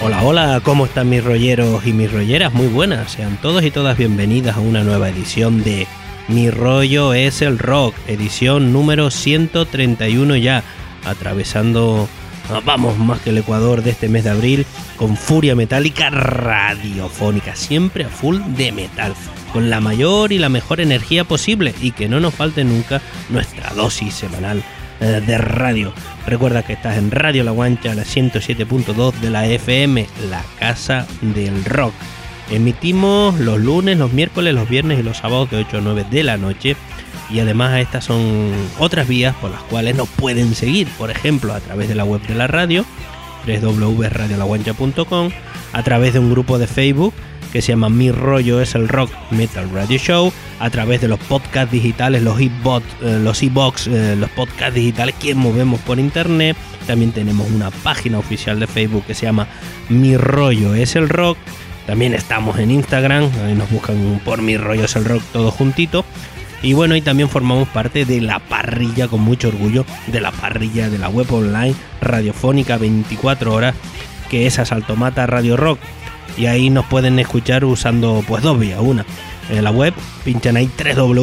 Hola, hola, ¿cómo están mis rolleros y mis rolleras? Muy buenas, sean todos y todas bienvenidas a una nueva edición de Mi Rollo es el Rock, edición número 131 ya, atravesando, vamos, más que el Ecuador de este mes de abril, con furia metálica radiofónica, siempre a full de metal, con la mayor y la mejor energía posible y que no nos falte nunca nuestra dosis semanal de radio. Recuerda que estás en Radio La Guancha, la 107.2 de la FM, la casa del rock. Emitimos los lunes, los miércoles, los viernes y los sábados de 8 a 9 de la noche. Y además estas son otras vías por las cuales nos pueden seguir. Por ejemplo, a través de la web de la radio, www.radiolaguancha.com, a través de un grupo de Facebook que se llama Mi Rollo es el Rock Metal Radio Show, a través de los podcasts digitales, los e-box, los podcasts digitales que movemos por internet. También tenemos una página oficial de Facebook que se llama Mi Rollo es el Rock. También estamos en Instagram, ahí nos buscan por Mi Rollo es el Rock todo juntito. Y bueno, y también formamos parte de la parrilla, con mucho orgullo, de la parrilla de la web online radiofónica 24 horas, que es Asaltomata Radio Rock. Y ahí nos pueden escuchar usando pues dos vías. Una, en la web, pinchan ahí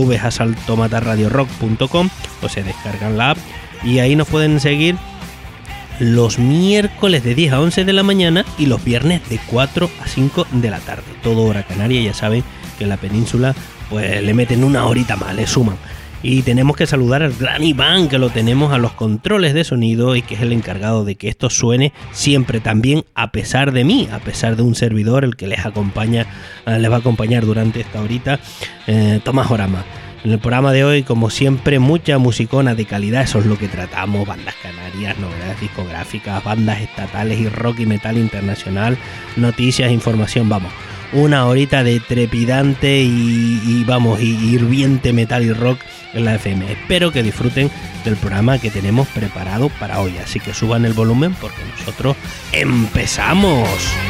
www.asaltomataradiorock.com o se descargan la app y ahí nos pueden seguir los miércoles de 10 a 11 de la mañana y los viernes de 4 a 5 de la tarde. Todo hora canaria, ya saben que en la península pues le meten una horita más, le suman. Y tenemos que saludar al gran Iván, que lo tenemos a los controles de sonido y que es el encargado de que esto suene siempre también, a pesar de mí, a pesar de un servidor, el que les acompaña, les va a acompañar durante esta horita, Tomás Orama. En el programa de hoy, como siempre, mucha musicona de calidad, eso es lo que tratamos: bandas canarias, novedades discográficas, bandas estatales y rock y metal internacional, noticias, información, vamos. Una horita de trepidante y hirviente metal y rock en la FM. Espero que disfruten del programa que tenemos preparado para hoy. Así que suban el volumen porque nosotros empezamos.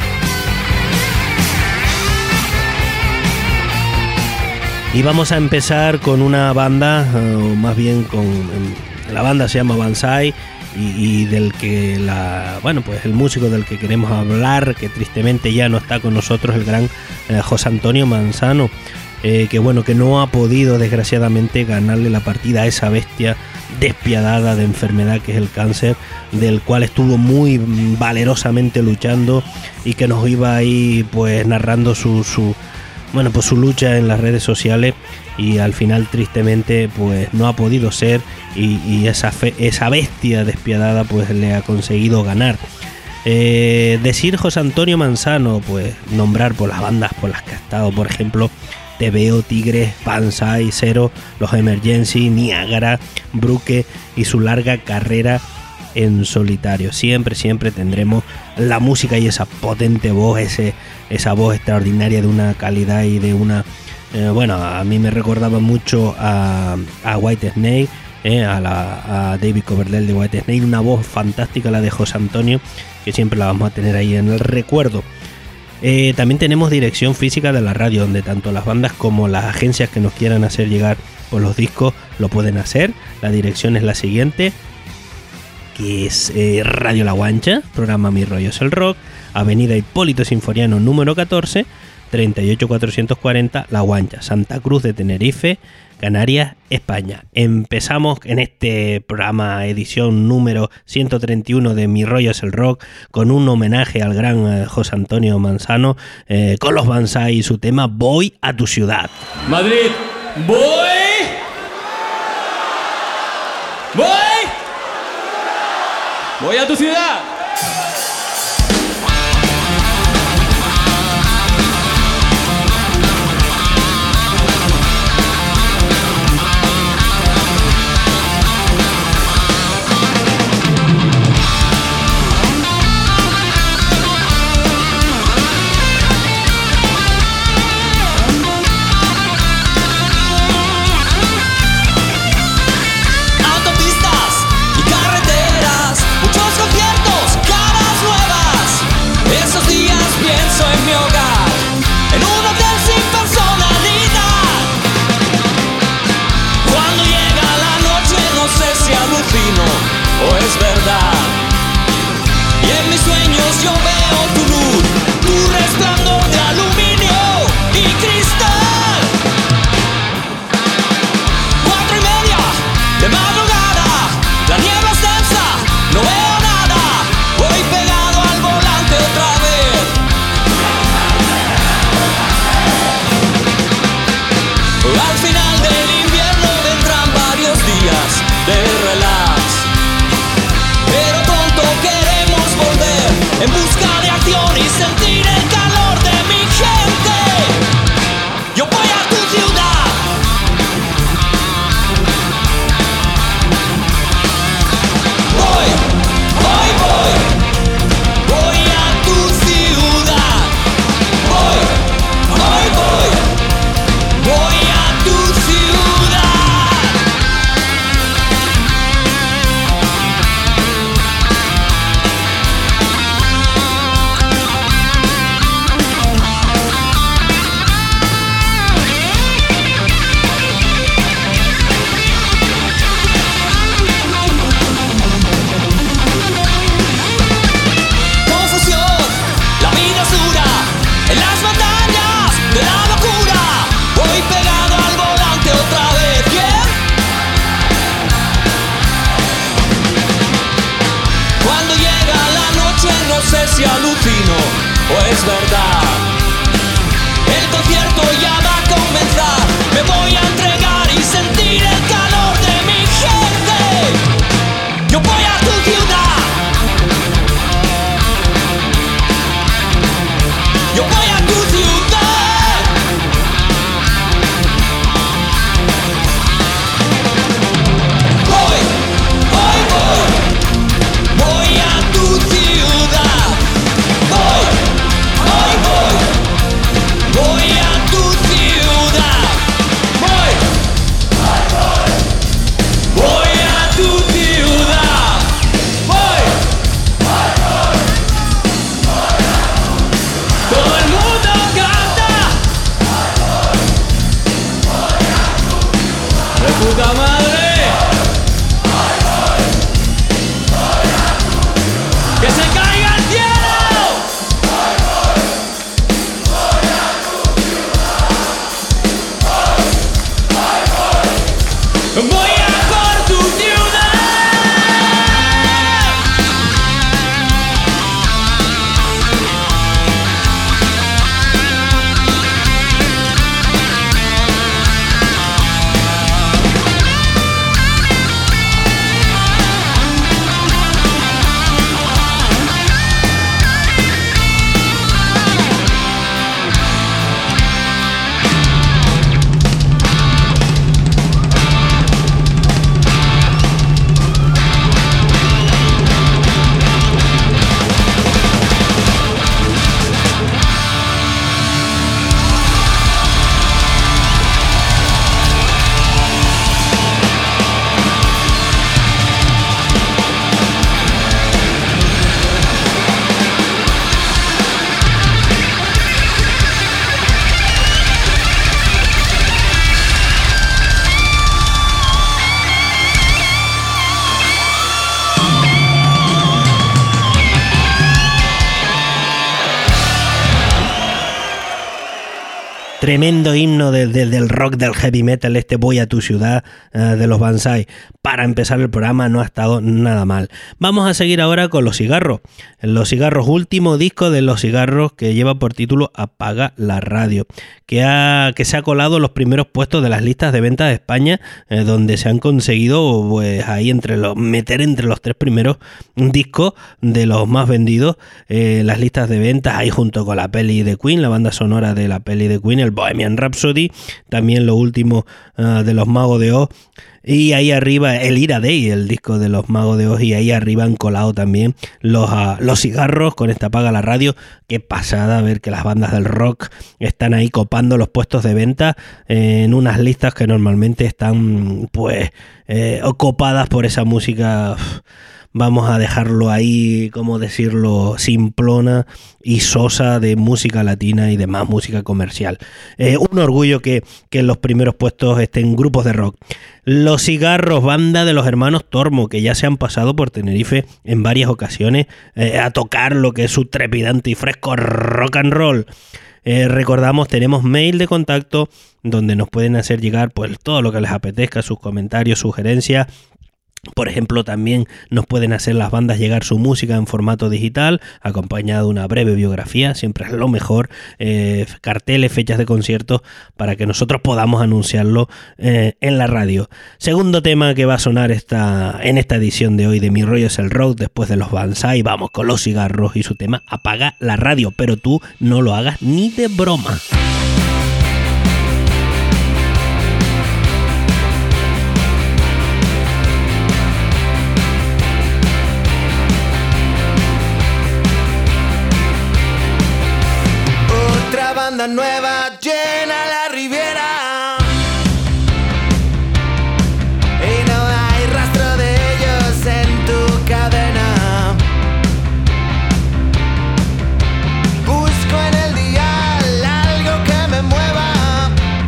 Y vamos a empezar con una banda, o más bien la banda se llama Banzai. Y del que el músico del que queremos hablar, que tristemente ya no está con nosotros, el gran José Antonio Manzano, que no ha podido desgraciadamente ganarle la partida a esa bestia despiadada de enfermedad que es el cáncer, del cual estuvo muy valerosamente luchando y que nos iba ahí pues narrando su lucha en las redes sociales, y al final tristemente pues no ha podido ser y esa bestia despiadada pues le ha conseguido ganar. Decir José Antonio Manzano, pues nombrar por las bandas por las que ha estado, por ejemplo Te Veo, Tigres, Banzai, Cero, Los Emergency, Niágara, Bruque y su larga carrera en solitario. Siempre tendremos la música y esa potente voz, esa voz extraordinaria de una calidad y de una a mí me recordaba mucho a Whitesnake, a David Coverdale de Whitesnake, una voz fantástica la de José Antonio, que siempre la vamos a tener ahí en el recuerdo. También tenemos dirección física de la radio, donde tanto las bandas como las agencias que nos quieran hacer llegar por los discos lo pueden hacer. La dirección es la siguiente, que es Radio La Guancha, programa Mi Rollo es el Rock, Avenida Hipólito Sinforiano número 14, 38440, La Guancha, Santa Cruz de Tenerife, Canarias, España. Empezamos en este programa, edición número 131 de Mi Rollo es el Rock, con un homenaje al gran José Antonio Manzano, con los Banzai y su tema Voy a tu ciudad. Madrid, voy a tu ciudad. O es verdad, y en mis sueños yo veo tu luz. en busca de acción y sentir el calor de mi gente. Yo voy a tu ciudad. Voy a tu ciudad. Voy a tu ciudad. Confusión, la vida es dura, en las montañas de la locura. Voy pegado al volante otra vez, ¿bien? Cuando llega la noche no sé si alucino o es verdad. El concierto ya va a comenzar. Me voy a entregar y sentir el calor de mi gente. Yo voy a tu ciudad. Yo voy a tu ciudad. Voy a tu ciudad. Voy a tu ciudad. Voy a tu ciudad. Todo el mundo canta. ¡De puta madre! ¡Que se caiga el cielo! Voy a por tu ciudad. Tremendo himno del rock, del heavy metal, este Voy a tu ciudad de los Banzai. Para empezar el programa no ha estado nada mal. Vamos a seguir ahora con Los Cigarros. Los Cigarros, último disco de Los Cigarros, que lleva por título Apaga la radio, que se ha colado en los primeros puestos de las listas de ventas de España, donde se han conseguido pues ahí meter entre los 3 primeros discos de los más vendidos, las listas de ventas, ahí junto con la peli de Queen, la banda sonora de la peli de Queen, el Bohemian Rhapsody, también lo último de los Magos de Oz. Y ahí arriba el Ira Day, el disco de los Magos de Oz, y ahí arriba han colado también los Cigarros con esta Apaga la radio. Qué pasada ver que las bandas del rock están ahí copando los puestos de venta en unas listas que normalmente están pues copadas por esa música. Vamos a dejarlo ahí, como decirlo, simplona y sosa de música latina y demás música comercial. Un orgullo que en los primeros puestos estén grupos de rock. Los Cigarros, banda de los hermanos Tormo, que ya se han pasado por Tenerife en varias ocasiones a tocar lo que es su trepidante y fresco rock and roll. Recordamos, tenemos mail de contacto donde nos pueden hacer llegar pues todo lo que les apetezca, sus comentarios, sugerencias, Por ejemplo, también nos pueden hacer las bandas llegar su música en formato digital, acompañada de una breve biografía, siempre es lo mejor, carteles, fechas de conciertos, para que nosotros podamos anunciarlo en la radio. Segundo tema que va a sonar en esta edición de hoy de Mi Rollo es el Rock, después de los Banzai, vamos con Los Cigarros y su tema Apaga la Radio, pero tú no lo hagas ni de broma. Banda nueva llena la Riviera y no hay rastro de ellos en tu cadena. Busco en el dial algo que me mueva,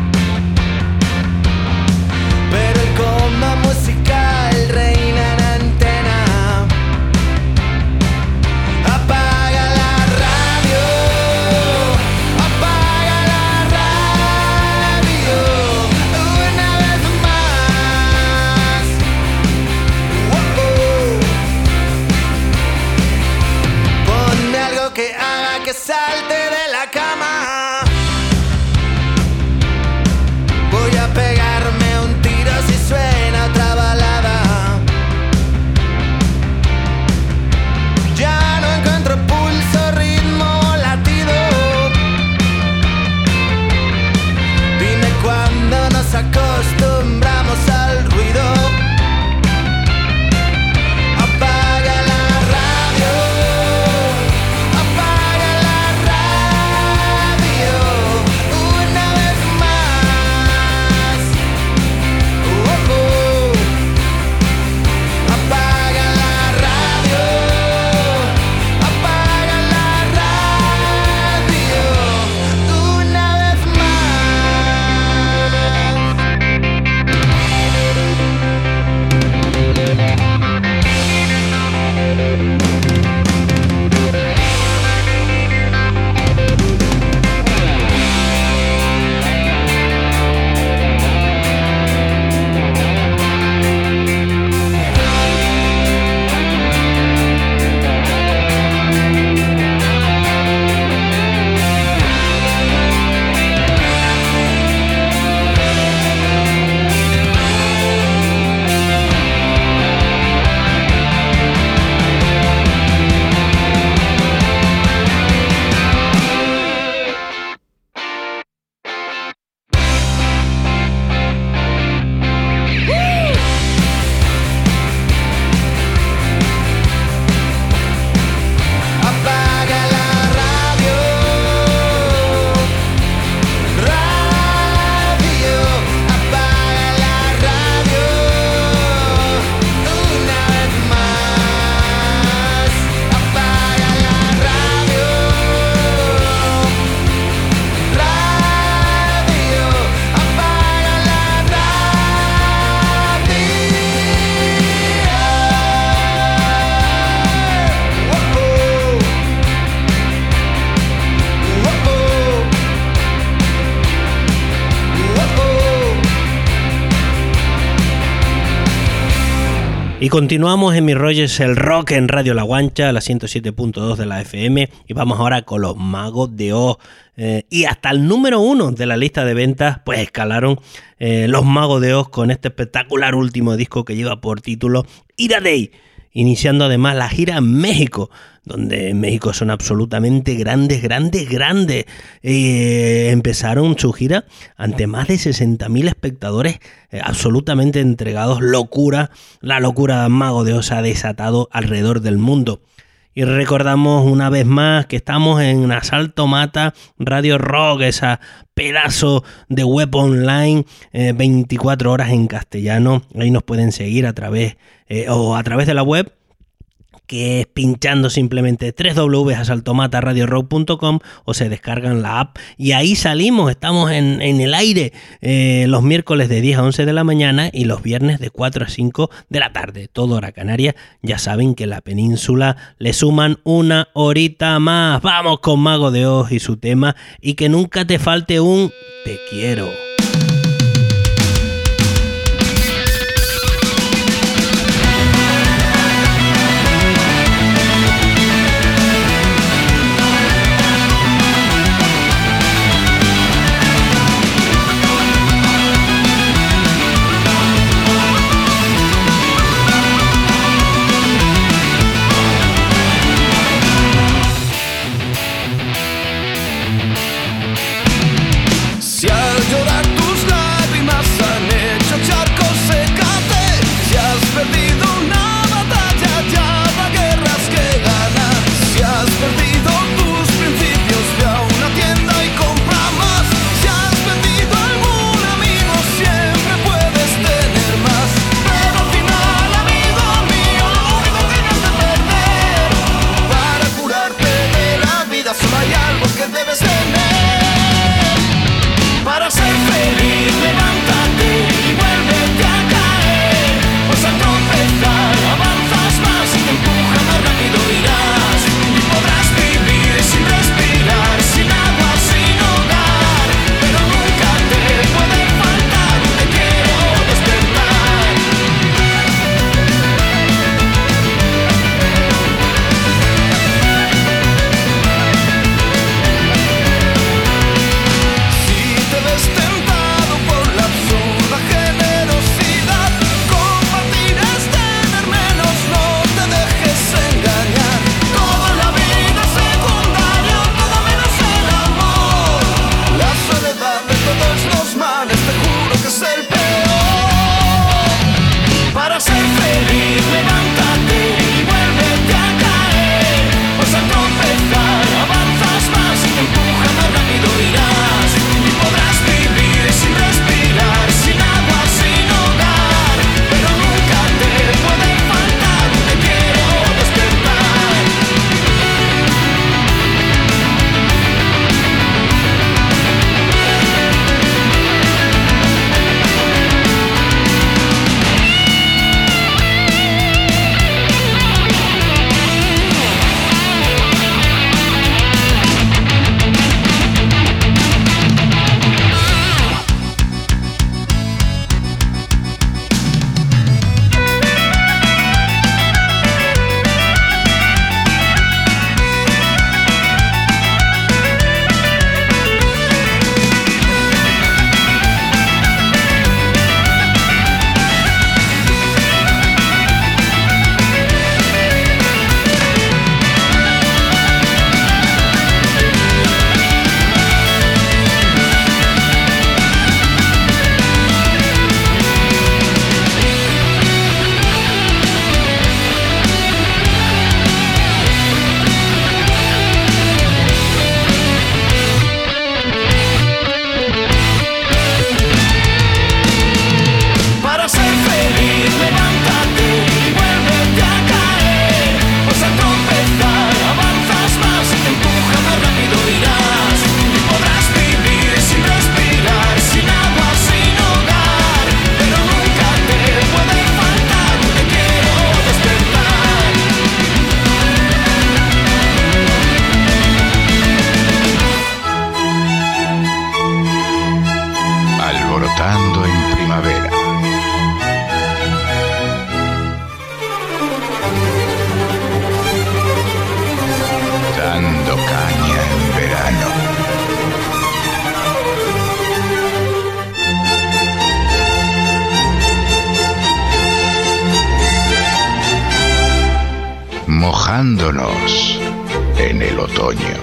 pero el coma musical reina en antena. Apaga la radio. Salte de la cama. Voy a pegarme un tiro si suena otra balada. Ya no encuentro pulso, ritmo, latido. Dime cuándo nos acostumbramos al ruido. Y continuamos en Mi Rollo es el Rock en Radio La Guancha, la 107.2 de la FM, y vamos ahora con los Magos de Oz. Y hasta el número 1 de la lista de ventas pues escalaron los Magos de Oz con este espectacular último disco que lleva por título Ira Day, iniciando además la gira en México, donde en México son absolutamente grandes. Empezaron su gira ante más de 60.000 espectadores absolutamente entregados. La locura de Mago de Oz ha desatado alrededor del mundo. Y recordamos una vez más que estamos en Asalto Mata Radio Rock, esa pedazo de web online, 24 horas en castellano. Ahí nos pueden seguir a través de la web, que es pinchando simplemente www.asaltomataradiorock.com, o se descargan la app y ahí salimos. Estamos en el aire los miércoles de 10 a 11 de la mañana y los viernes de 4 a 5 de la tarde, todo hora canaria. Ya saben que en la península le suman una horita más. Vamos con Mago de Oz y su tema Y que nunca te falte un te quiero. mojándonos en el otoño.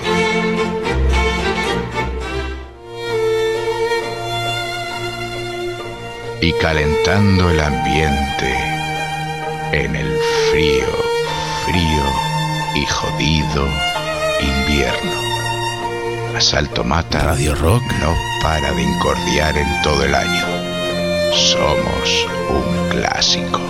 Y calentando el ambiente en el frío, frío y jodido invierno. Asalto Mata Radio Rock no para de incordiar en todo el año. Somos un clásico.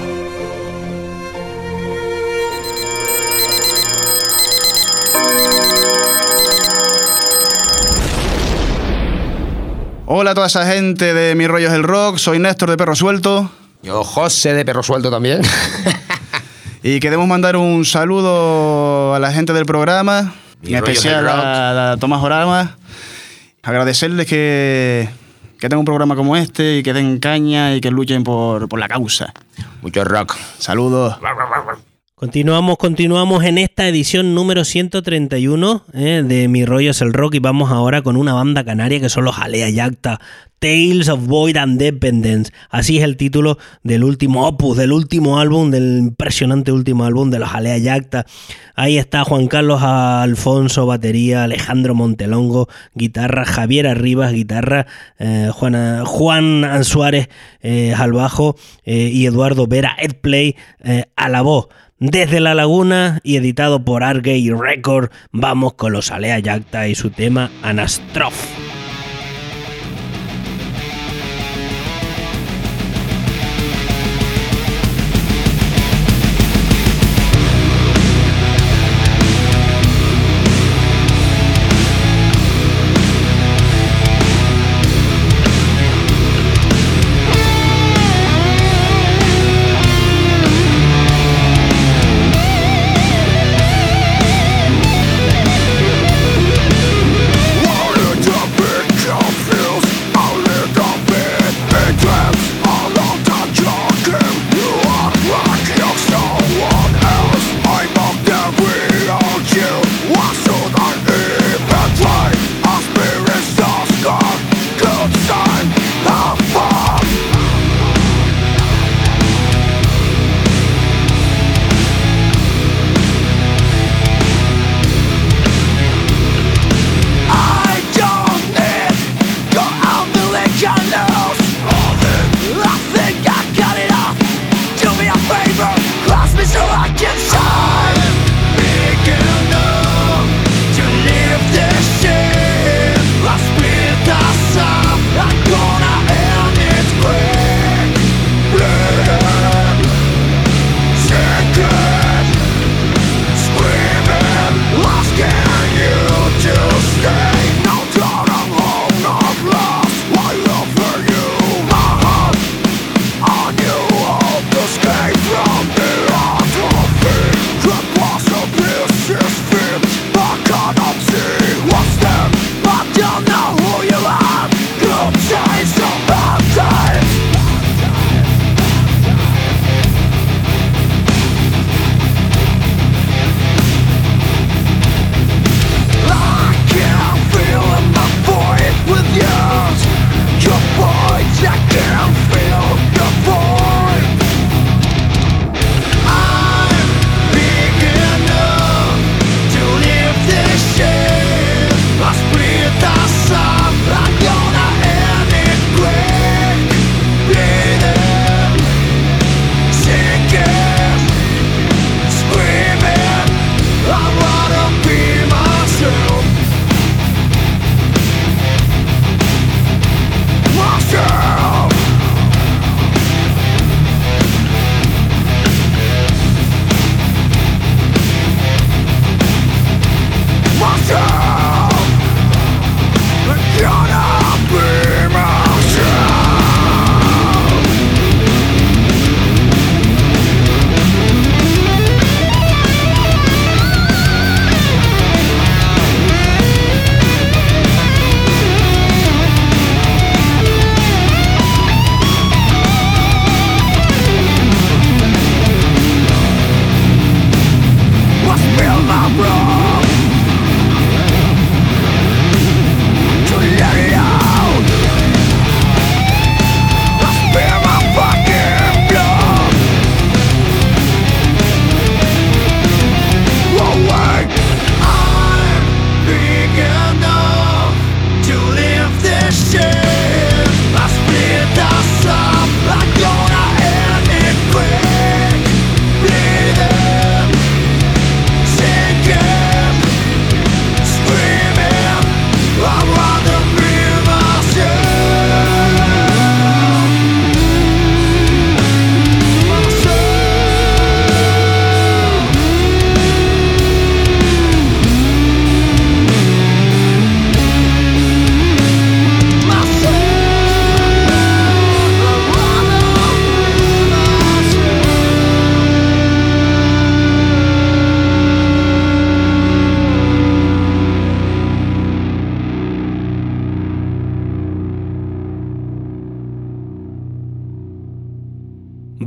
Hola a toda esa gente de Mi Rollo es el Rock, soy Néstor de Perro Suelto. Yo, José de Perro Suelto también. Y queremos mandar un saludo a la gente del programa, en especial a Tomás Orama. Agradecerles que tengan un programa como este y que den caña y que luchen por la causa. Mucho rock. Saludos. Continuamos en esta edición número 131 de Mi Rollo es el Rock, y vamos ahora con una banda canaria que son los Alea Jacta, Tales of Void and Dependence. Así es el título del último opus, del último álbum, del impresionante último álbum de los Alea Jacta. Ahí está Juan Carlos Alfonso, batería, Alejandro Montelongo, guitarra, Javier Arribas, guitarra, Juan Suárez al bajo y Eduardo Vera Edplay a la voz. Desde La Laguna y editado por Argay Record, vamos con los Alea Jacta y su tema Anastroph. Drop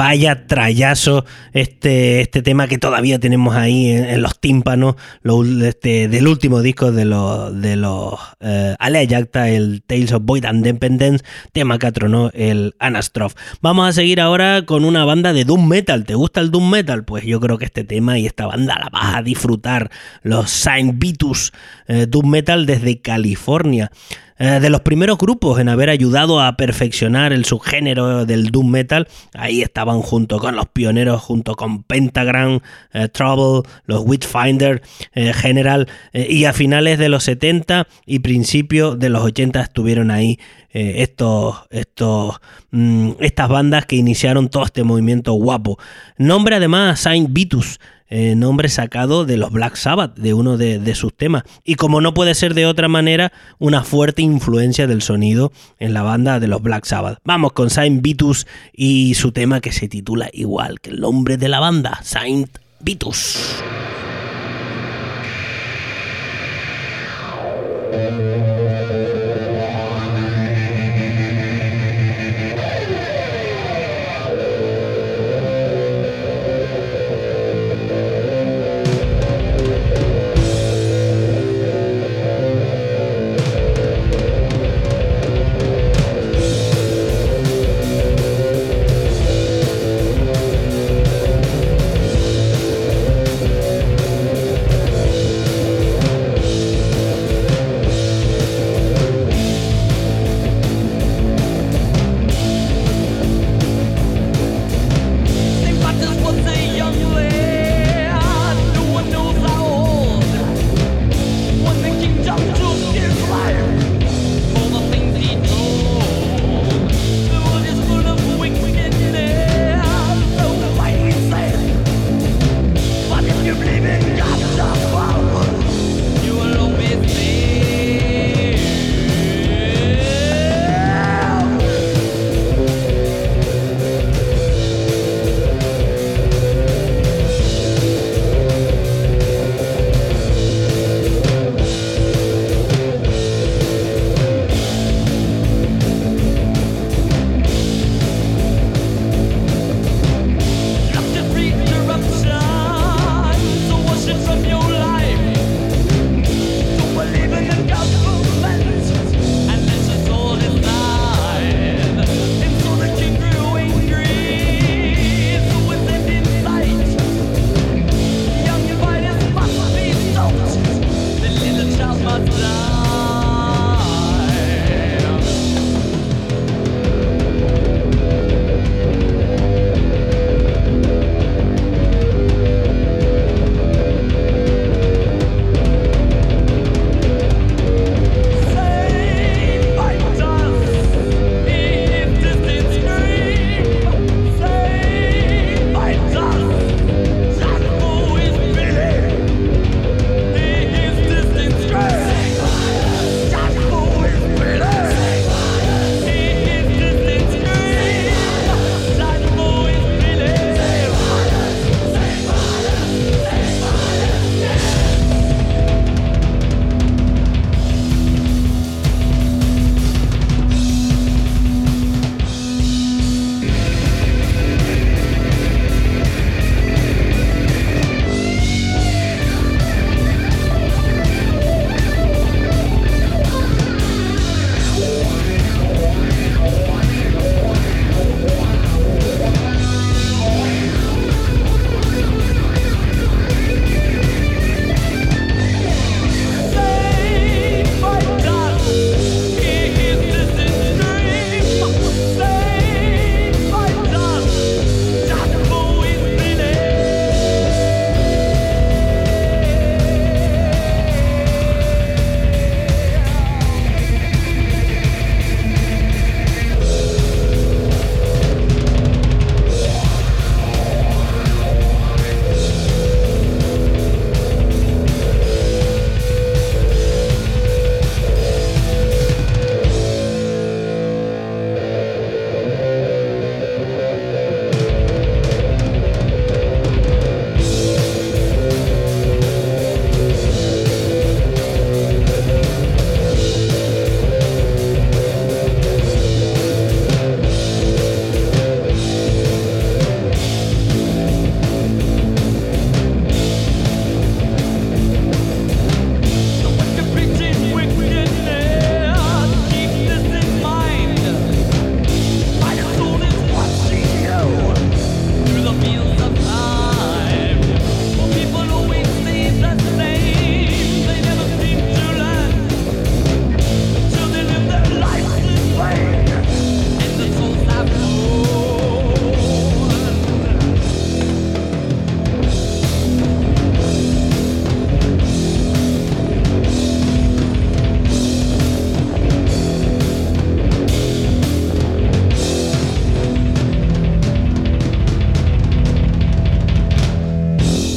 Vaya trayazo este tema que todavía tenemos ahí en los tímpanos del último disco de los Alea Jacta, el Tales of Void and Dependence, tema que atronó el Anastroph. Vamos a seguir ahora con una banda de Doom Metal. ¿Te gusta el Doom Metal? Pues yo creo que este tema y esta banda la vas a disfrutar. Los Saint Vitus, Doom Metal desde California. De los primeros grupos en haber ayudado a perfeccionar el subgénero del Doom Metal. Ahí estaban junto con los pioneros, junto con Pentagram, Trouble, los Witchfinder, General, y a finales de los 70 y principios de los 80 estuvieron ahí estas bandas que iniciaron todo este movimiento guapo. Nombre además Saint Vitus, nombre sacado de los Black Sabbath, de uno de sus temas, y como no puede ser de otra manera, una fuerte influencia del sonido en la banda de los Black Sabbath. Vamos con Saint Vitus y su tema que se titula igual que el nombre de la banda, Saint Vitus.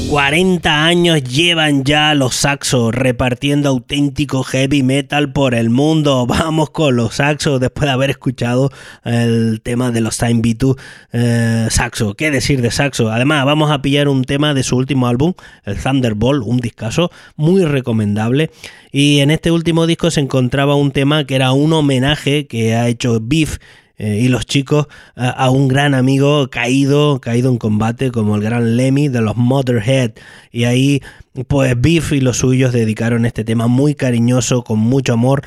40 años llevan ya los Saxos repartiendo auténtico heavy metal por el mundo. Vamos con los Saxos después de haber escuchado el tema de los Time B2 Saxo. ¿Qué decir de Saxo? Además, vamos a pillar un tema de su último álbum, el Thunderbolt, un discazo muy recomendable. Y en este último disco se encontraba un tema que era un homenaje que ha hecho Biff y los chicos a un gran amigo caído en combate como el gran Lemmy de los Motorhead, y ahí pues Biff y los suyos dedicaron este tema muy cariñoso, con mucho amor,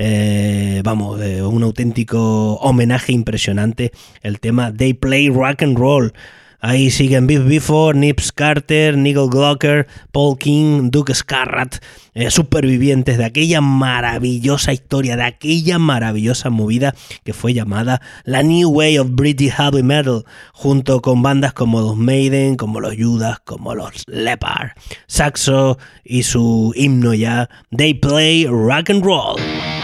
un auténtico homenaje impresionante, el tema They Play Rock and Roll. Ahí siguen Biff Biffo, Nips Carter, Nigel Glocker, Paul King, Duke Scarrat, supervivientes de aquella maravillosa historia, de aquella maravillosa movida que fue llamada la New Wave of British Heavy Metal, junto con bandas como los Maiden, como los Judas, como los Leppard. Saxo y su himno ya, They Play Rock and Roll.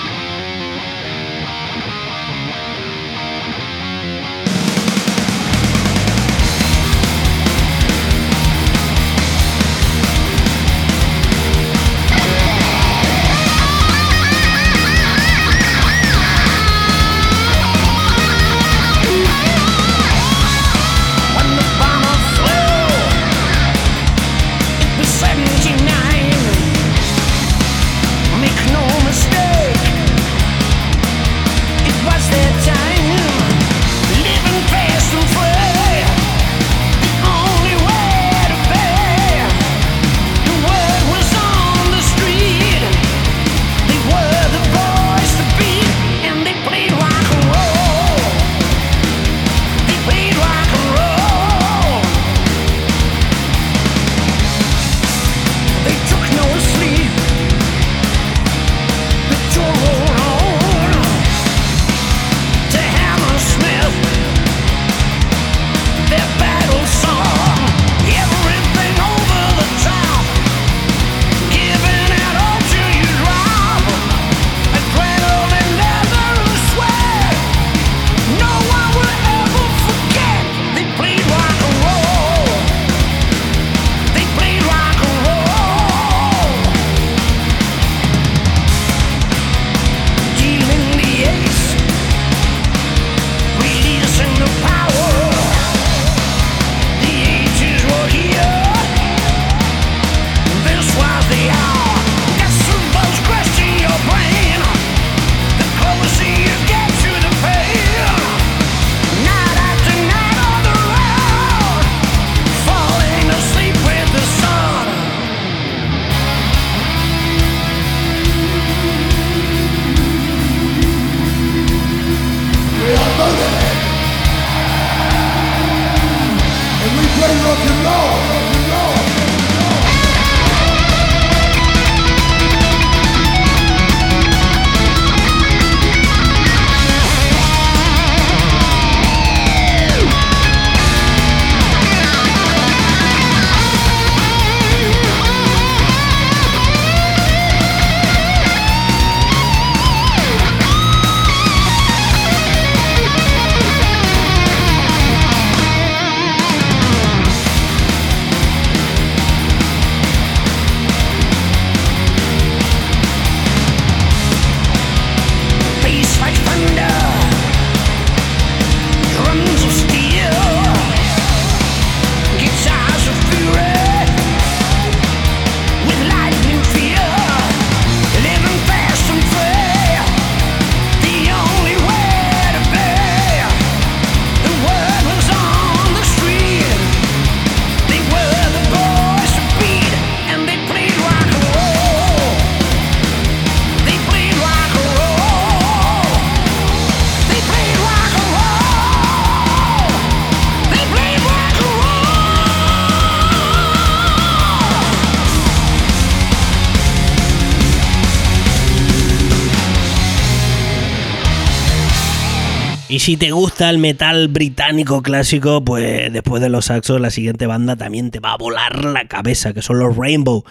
Y si te gusta el metal británico clásico, pues después de los Saxos, la siguiente banda también te va a volar la cabeza, que son los Rainbow.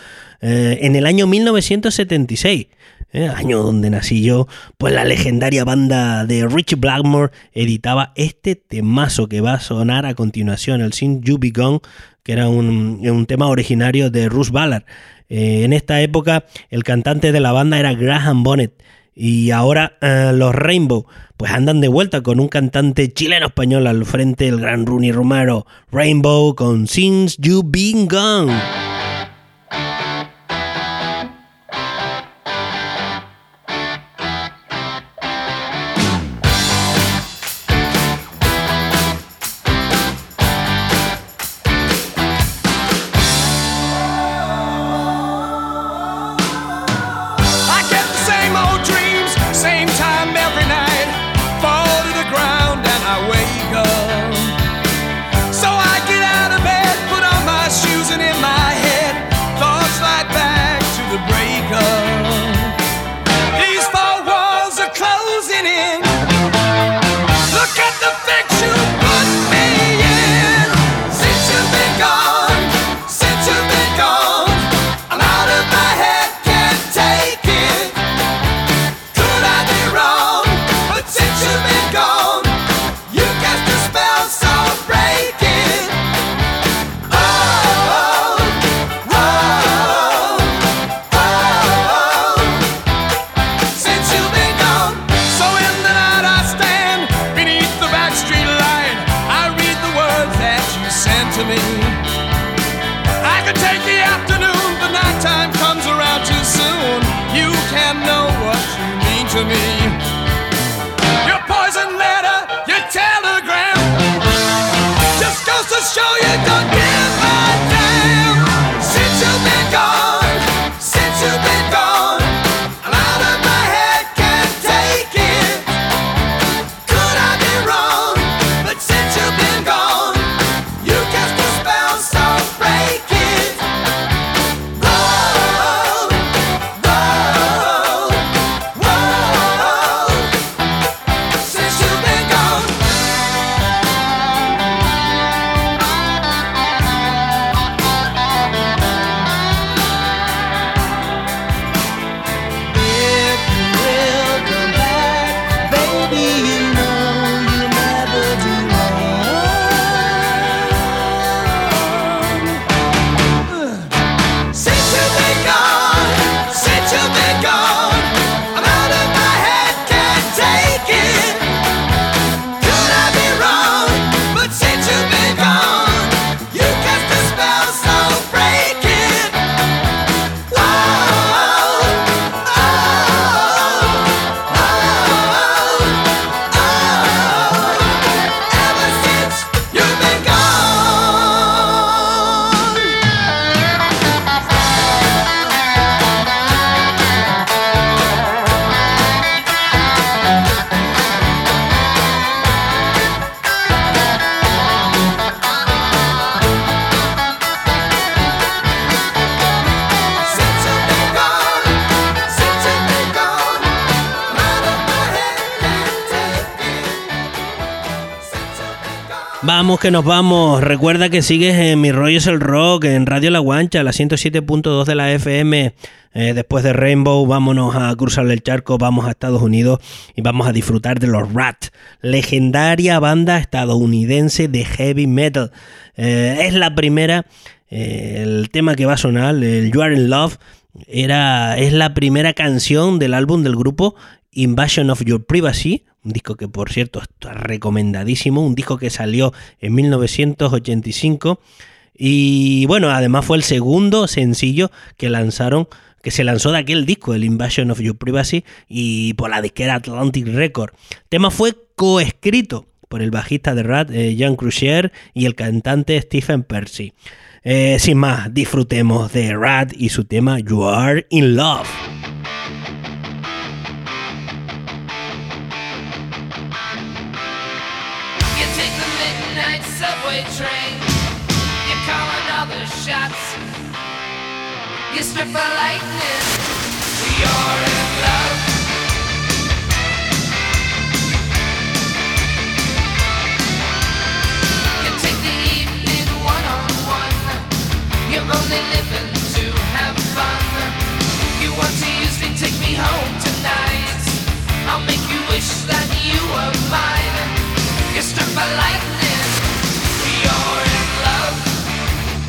En el año 1976, año donde nací yo, pues la legendaria banda de Richie Blackmore editaba este temazo que va a sonar a continuación, el Since You Be Gone, que era un tema originario de Russ Ballard. En esta época el cantante de la banda era Graham Bonnet, y ahora los Rainbow pues andan de vuelta con un cantante chileno-español al frente, el gran Rooney Romero. Rainbow con Since You Been Gone. Vamos que nos vamos. Recuerda que sigues en Mi Rollo es el Rock, en Radio La Guancha, la 107.2 de la FM. Después de Rainbow, vámonos a cruzar el charco, vamos a Estados Unidos y vamos a disfrutar de los Ratt, legendaria banda estadounidense de heavy metal. Es la primera, el tema que va a sonar, el You Are in Love, es la primera canción del álbum del grupo Invasion of Your Privacy, un disco que por cierto está recomendadísimo, un disco que salió en 1985 y bueno, además fue el segundo sencillo que se lanzó de aquel disco, el Invasion of Your Privacy, y por la disquera Atlantic Records. El tema fue coescrito por el bajista de Ratt, Jan Crucier, y el cantante Stephen Percy. Sin más, disfrutemos de Ratt y su tema You Are in Love. You strip a lightning, you're in love. You take the evening one-on-one. You're only living to have fun. You want to use me, take me home tonight. I'll make you wish that you were mine. You strip a lightning, you're in love.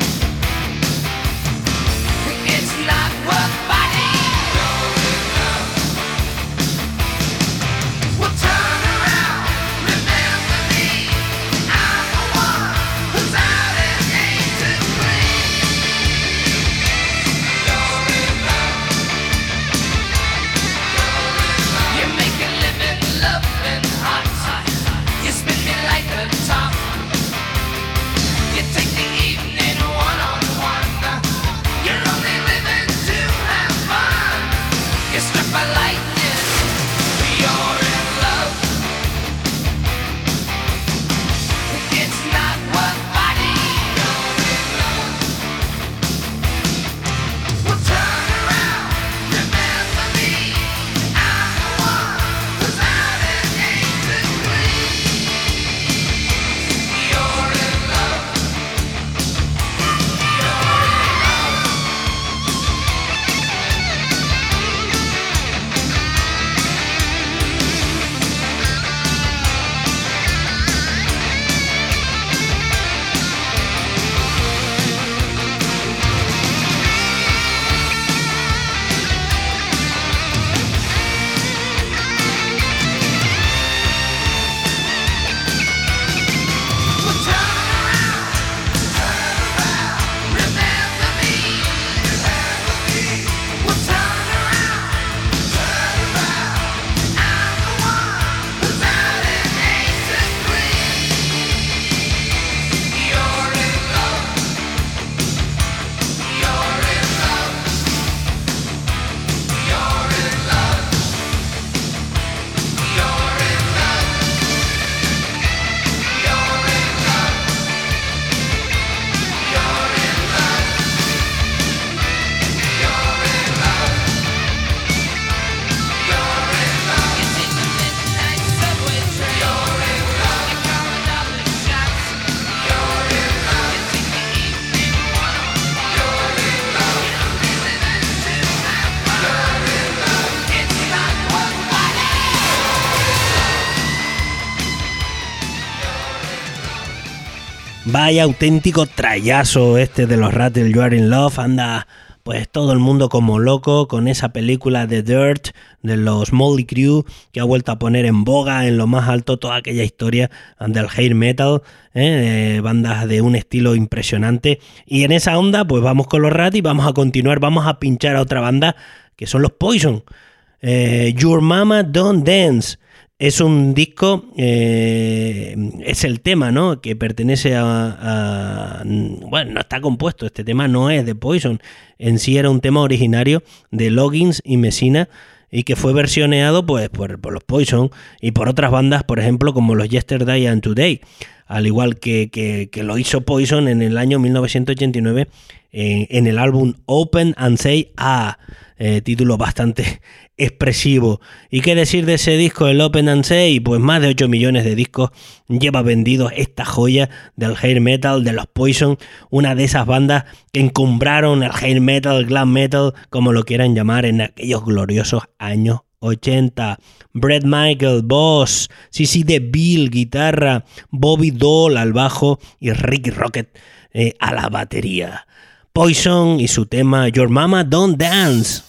Vaya auténtico trayazo este de los Rattle You Are In Love. Anda pues todo el mundo como loco con esa película The Dirt de los Motley Crue, que ha vuelto a poner en boga en lo más alto toda aquella historia del hair metal, bandas de un estilo impresionante. Y en esa onda pues vamos con los Rat y vamos a continuar, vamos a pinchar a otra banda que son los Poison. Your Mama Don't Dance. Es un disco, es el tema, ¿no?, que pertenece bueno, no está compuesto, este tema no es de Poison, en sí era un tema originario de Loggins y Messina y que fue versioneado pues por los Poison y por otras bandas, por ejemplo, como los Yesterday and Today, al igual que lo hizo Poison en el año 1989 en el álbum Open and Say Ah, título bastante expresivo. ¿Y qué decir de ese disco, el Open and Say? Pues más de 8 millones de discos lleva vendidos esta joya del hair metal de los Poison, una de esas bandas que encumbraron el hair metal, el glam metal, como lo quieran llamar, en aquellos gloriosos años 80. Bret Michael, voz, CC DeVille, guitarra, Bobby Dole al bajo y Ricky Rocket a la batería. Poison y su tema Your Mama Don't Dance.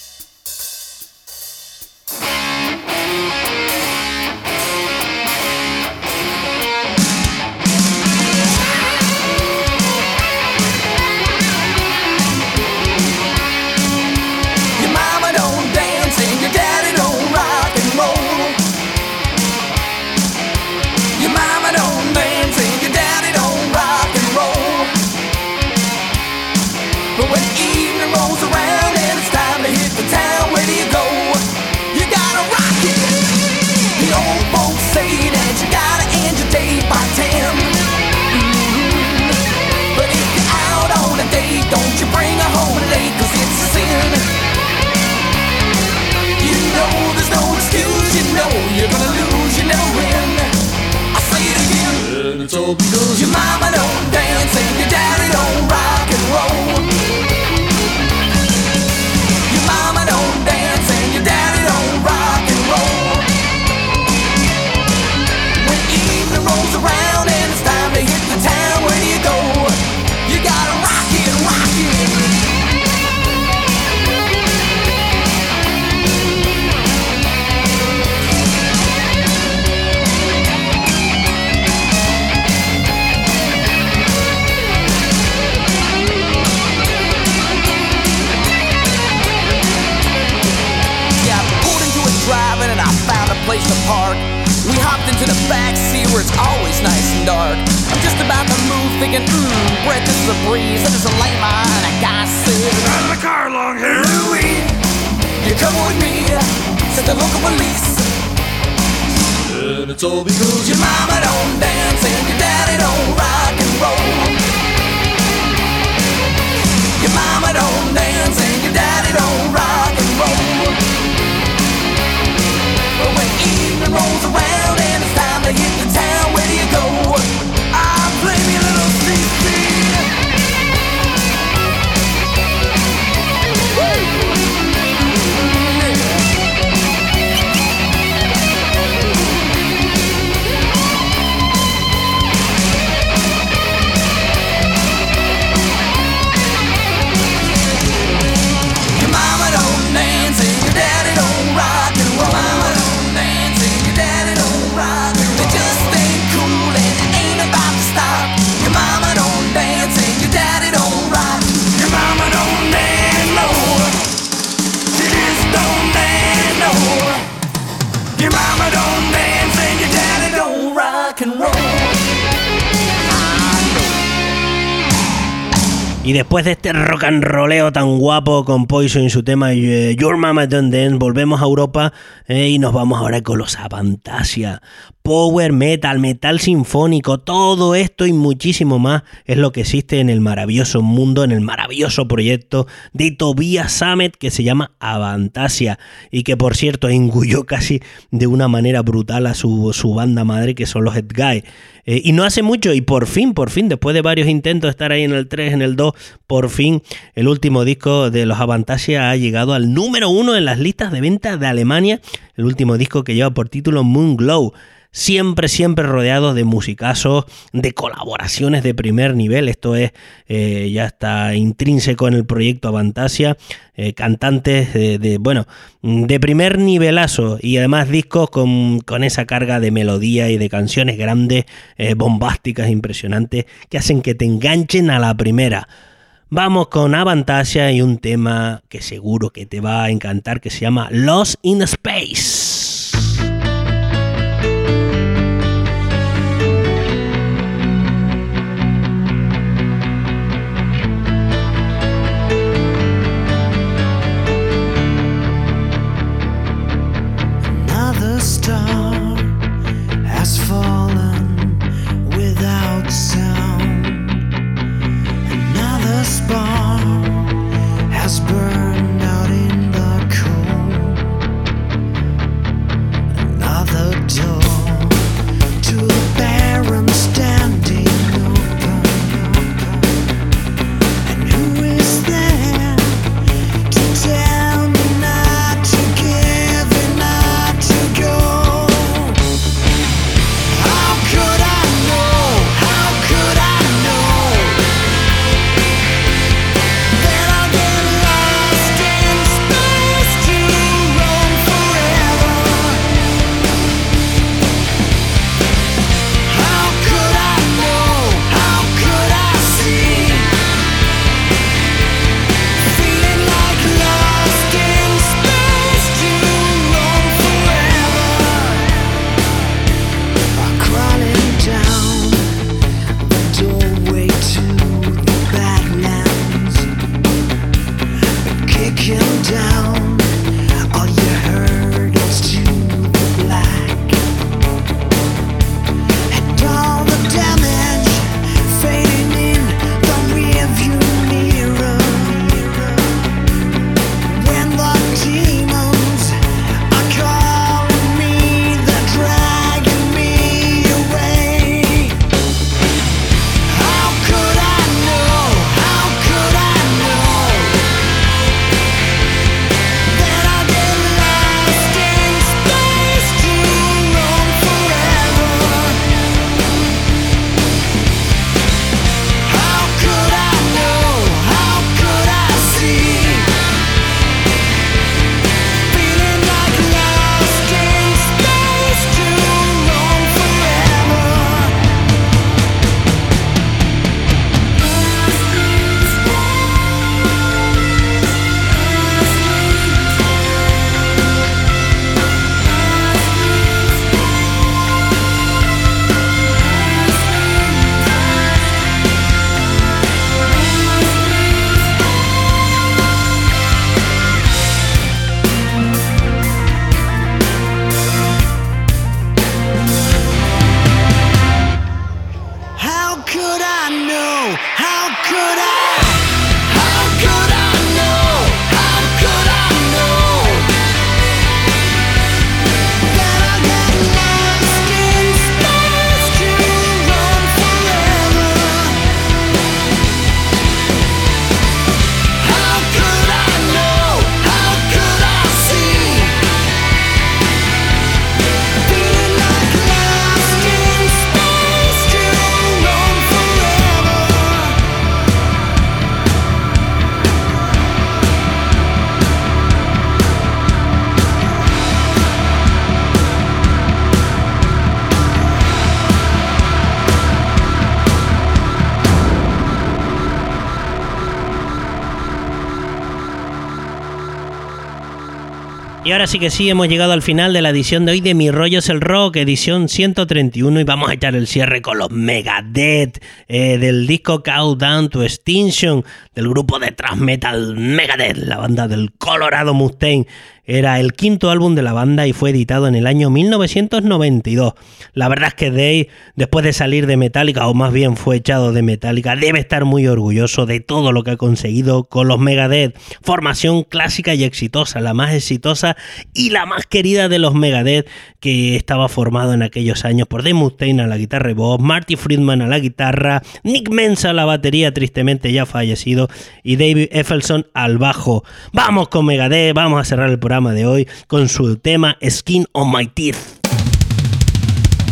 It's all because your mama don't dance and your daddy don't rock and roll. Your mama don't dance and your daddy don't rock and roll. When evening rolls around and it's time to hit the town, where do you go? You gotta rock it, rock it. Place to park. We hopped into the back seat where it's always nice and dark. I'm just about to move, thinking, breath is a breeze. And there's a light line, and a guy said, "Out of the car, long hair, Louie, you come with me," said the local police. And it's all because your mama don't dance and your daddy don't rock and roll. Your mama don't dance and your daddy don't rock and roll. But when evening rolls around and it's time to hit the town, where do you go? I'll play me a little CC. Your mama don't dance and your daddy don't rock and roll. Mama don't dance and your daddy don't rock and roll. They just ain't cool and it ain't about to stop. Your mama don't dance and your daddy don't rock. Your mama don't dance no. She just don't dance no. Your mama don't dance and your daddy don't rock and roll. Y después de este rock and rolleo tan guapo con Poison y su tema Your Mama Don't Dance, volvemos a Europa y nos vamos ahora con los Avantasia. Power metal, metal sinfónico, todo esto y muchísimo más es lo que existe en el maravilloso mundo, en el maravilloso proyecto de Tobias Sammet que se llama Avantasia y que por cierto engulló casi de una manera brutal a su banda madre que son los Edguy. Y no hace mucho y por fin, después de varios intentos de estar ahí en el 3, en el 2, por fin el último disco de los Avantasia ha llegado al número 1 en las listas de ventas de Alemania, el último disco que lleva por título Moon Glow. siempre rodeados de musicazos, de colaboraciones de primer nivel. Esto es, ya está intrínseco en el proyecto Avantasia, cantantes de primer nivelazo, y además discos con esa carga de melodía y de canciones grandes, bombásticas, impresionantes, que hacen que te enganchen a la primera. Vamos con Avantasia y un tema que seguro que te va a encantar, que se llama Lost in Space. Another star has fallen without sound. Another spark has burned out in the cold. Another door to the barren standing open. And who is there to tell me not to give and not to go? How could I know? How could I know that I'll get lost in space to roam forever? How could I know? How could I see? Feeling like lost in space to roam forever. Crawling down the doorway to the Badlands, kicking down, all you heard is to the black, and all the damage fading in the rearview mirror. When the demons are calling me, they're dragging me away. How could I know? How could I know that I'll get lost in space to roam forever? How could I know? How could I see? Feeling like lost in space to roam forever. How could I know? How could I? How could I know? How could I know that I'll get lost in space to roam forever? How could I know? How could I see? Feeling like lost in space to roam forever. Y ahora sí que sí, hemos llegado al final de la edición de hoy de Mi Rollo es el Rock, edición 131, y vamos a echar el cierre con los Megadeth, del disco Countdown to Extinction, del grupo de thrash metal Megadeth, la banda del Colorado Mustang. Era el quinto álbum de la banda y fue editado en el año 1992. La verdad es que Dave, después de salir de Metallica, o más bien fue echado de Metallica, debe estar muy orgulloso de todo lo que ha conseguido con los Megadeth. Formación clásica y exitosa, la más exitosa y la más querida de los Megadeth, que estaba formado en aquellos años por Dave Mustaine a la guitarra y voz, Marty Friedman a la guitarra, Nick Menza a la batería, tristemente ya fallecido, y David Effelson al bajo. Vamos con Megadeth, vamos a cerrar el programa de hoy con su tema Skin on My Teeth.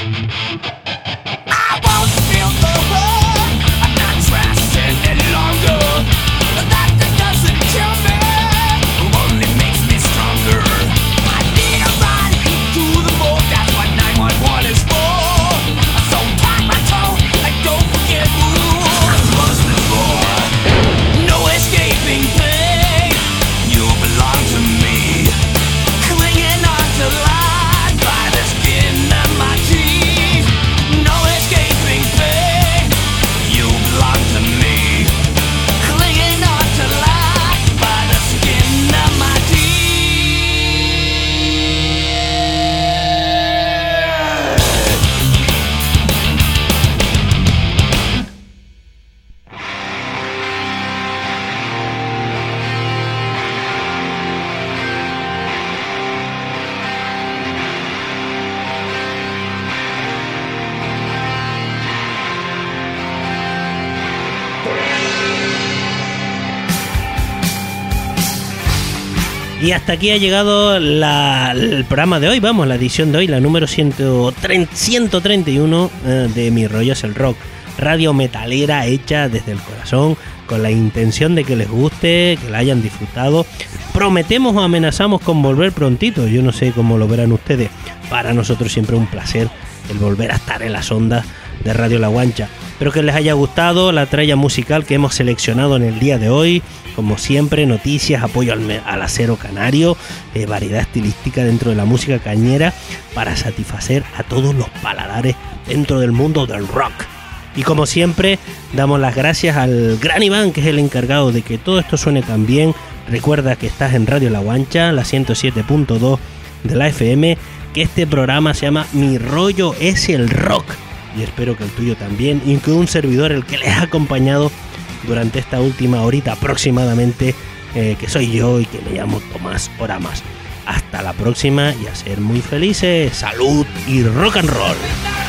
I won't feel the hurt. I'm not trashing any longer. That doesn't kill me, only makes me stronger. I need a ride to the boat, that's what 911 is for. So tap my toe and don't forget who I'm busted for. No escaping pain, you belong to me. Clinging on to life by the skin of my teeth. No escaping pain, you belong to me. Clinging on to life by the skin of my teeth. Y hasta aquí ha llegado el programa de hoy, vamos, la edición de hoy, la número 131 de Mi Rollo es el Rock. Radio metalera hecha desde el corazón, con la intención de que les guste, que la hayan disfrutado. Prometemos o amenazamos con volver prontito, yo no sé cómo lo verán ustedes. Para nosotros siempre un placer el volver a estar en las ondas de Radio La Guancha. Espero que les haya gustado la tralla musical que hemos seleccionado en el día de hoy. Como siempre, noticias, apoyo al acero canario, variedad estilística dentro de la música cañera para satisfacer a todos los paladares dentro del mundo del rock. Y como siempre, damos las gracias al gran Iván, que es el encargado de que todo esto suene tan bien. Recuerda que estás en Radio La Guancha, la 107.2 de la FM, que este programa se llama Mi Rollo es el Rock. Y espero que el tuyo también, y que un servidor, el que les ha acompañado durante esta última horita aproximadamente, que soy yo y que me llamo Tomás Oramas. Hasta la próxima y a ser muy felices. Salud y rock and roll.